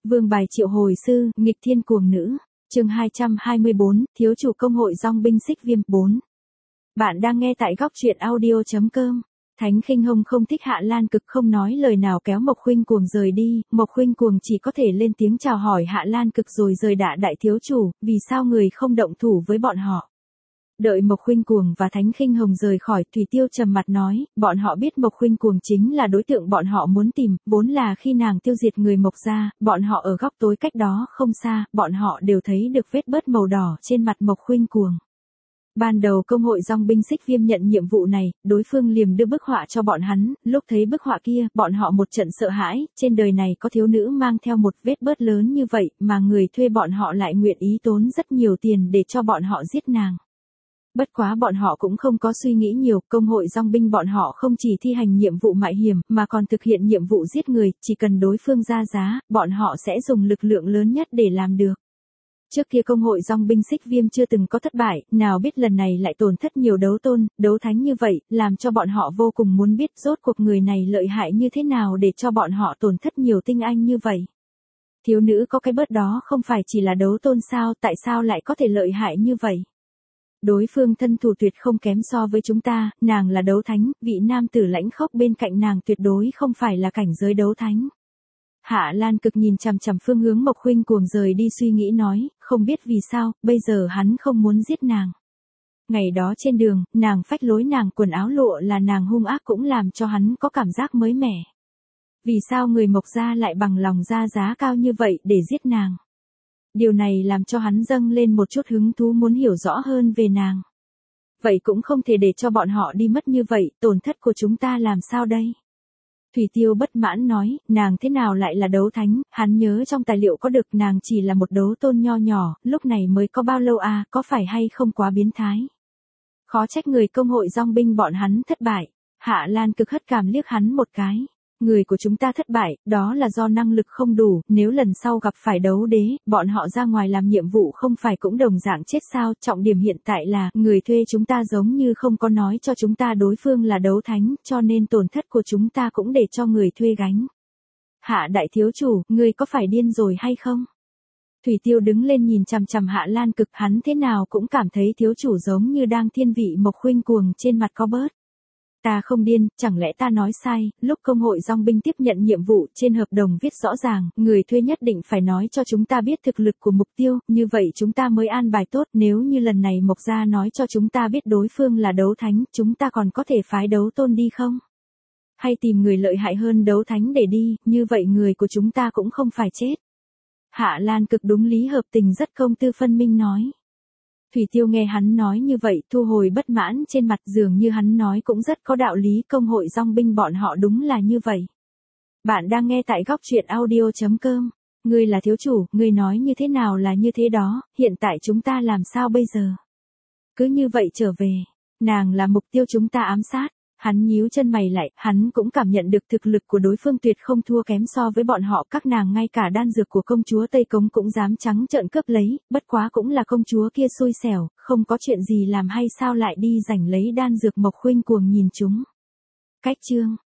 Vương bài triệu hồi sư, nghịch thiên cuồng nữ. Chương 224, thiếu chủ công hội dòng binh xích viêm 4. Bạn đang nghe tại góc truyện audio.com. Thánh Khinh Hồng không thích Hạ Lan Cực, không nói lời nào kéo Mộc Khuynh Cuồng rời đi, Mộc Khuynh Cuồng chỉ có thể lên tiếng chào hỏi Hạ Lan Cực rồi rời đạ đại thiếu chủ, vì sao người không động thủ với bọn họ. Đợi Mộc Khuynh Cuồng và Thánh Khinh Hồng rời khỏi, Thủy Tiêu trầm mặt nói, bọn họ biết Mộc Khuynh Cuồng chính là đối tượng bọn họ muốn tìm, vốn là khi nàng tiêu diệt người Mộc gia, bọn họ ở góc tối cách đó không xa, bọn họ đều thấy được vết bớt màu đỏ trên mặt Mộc Khuynh Cuồng. Ban đầu công hội dòng binh xích viêm nhận nhiệm vụ này, đối phương liềm đưa bức họa cho bọn hắn, lúc thấy bức họa kia, bọn họ một trận sợ hãi, trên đời này có thiếu nữ mang theo một vết bớt lớn như vậy, mà người thuê bọn họ lại nguyện ý tốn rất nhiều tiền để cho bọn họ giết nàng. Bất quá bọn họ cũng không có suy nghĩ nhiều, công hội dòng binh bọn họ không chỉ thi hành nhiệm vụ mạo hiểm, mà còn thực hiện nhiệm vụ giết người, chỉ cần đối phương ra giá, bọn họ sẽ dùng lực lượng lớn nhất để làm được. Trước kia công hội dòng binh xích viêm chưa từng có thất bại, nào biết lần này lại tổn thất nhiều đấu tôn, đấu thánh như vậy, làm cho bọn họ vô cùng muốn biết rốt cuộc người này lợi hại như thế nào để cho bọn họ tổn thất nhiều tinh anh như vậy. Thiếu nữ có cái bớt đó không phải chỉ là đấu tôn sao, tại sao lại có thể lợi hại như vậy? Đối phương thân thủ tuyệt không kém so với chúng ta, nàng là đấu thánh, vị nam tử lãnh khốc bên cạnh nàng tuyệt đối không phải là cảnh giới đấu thánh. Hạ Lan Cực nhìn chằm chằm phương hướng Mộc Khuynh Cuồng rời đi suy nghĩ nói, không biết vì sao, bây giờ hắn không muốn giết nàng. Ngày đó trên đường, nàng phách lối nàng quần áo lụa là nàng hung ác cũng làm cho hắn có cảm giác mới mẻ. Vì sao người Mộc gia lại bằng lòng ra giá cao như vậy để giết nàng? Điều này làm cho hắn dâng lên một chút hứng thú muốn hiểu rõ hơn về nàng. Vậy cũng không thể để cho bọn họ đi mất như vậy, tổn thất của chúng ta làm sao đây? Thủy Tiêu bất mãn nói, nàng thế nào lại là đấu thánh, hắn nhớ trong tài liệu có được nàng chỉ là một đấu tôn nho nhỏ, lúc này mới có bao lâu à, có phải hay không quá biến thái? Khó trách người công hội dòng binh bọn hắn thất bại. Hạ Lan Cực hất cảm liếc hắn một cái. Người của chúng ta thất bại, đó là do năng lực không đủ, nếu lần sau gặp phải đấu đế, bọn họ ra ngoài làm nhiệm vụ không phải cũng đồng dạng chết sao, trọng điểm hiện tại là, người thuê chúng ta giống như không có nói cho chúng ta đối phương là đấu thánh, cho nên tổn thất của chúng ta cũng để cho người thuê gánh. Hạ đại thiếu chủ, người có phải điên rồi hay không? Thủy Tiêu đứng lên nhìn chằm chằm Hạ Lan Cực, hắn thế nào cũng cảm thấy thiếu chủ giống như đang thiên vị Mộc Khuynh Cuồng trên mặt có bớt. Ta không điên, chẳng lẽ ta nói sai, lúc công hội dòng binh tiếp nhận nhiệm vụ, trên hợp đồng viết rõ ràng, người thuê nhất định phải nói cho chúng ta biết thực lực của mục tiêu, như vậy chúng ta mới an bài tốt, nếu như lần này Mộc gia nói cho chúng ta biết đối phương là đấu thánh, chúng ta còn có thể phái đấu tôn đi không? Hay tìm người lợi hại hơn đấu thánh để đi, như vậy người của chúng ta cũng không phải chết. Hạ Lan Cực đúng lý hợp tình rất công tư phân minh nói. Thủy Tiêu nghe hắn nói như vậy, thu hồi bất mãn trên mặt, dường như hắn nói cũng rất có đạo lý, công hội dòng binh bọn họ đúng là như vậy. Bạn đang nghe tại góc truyện audio.com. Ngươi là thiếu chủ, ngươi nói như thế nào là như thế đó, hiện tại chúng ta làm sao bây giờ? Cứ như vậy trở về, nàng là mục tiêu chúng ta ám sát. Hắn nhíu chân mày lại, hắn cũng cảm nhận được thực lực của đối phương tuyệt không thua kém so với bọn họ, các nàng ngay cả đan dược của công chúa Tây Cống cũng dám trắng trợn cướp lấy, bất quá cũng là công chúa kia xui xẻo, không có chuyện gì làm hay sao lại đi giành lấy đan dược. Mộc Khuynh Cuồng nhìn chúng. Cách chương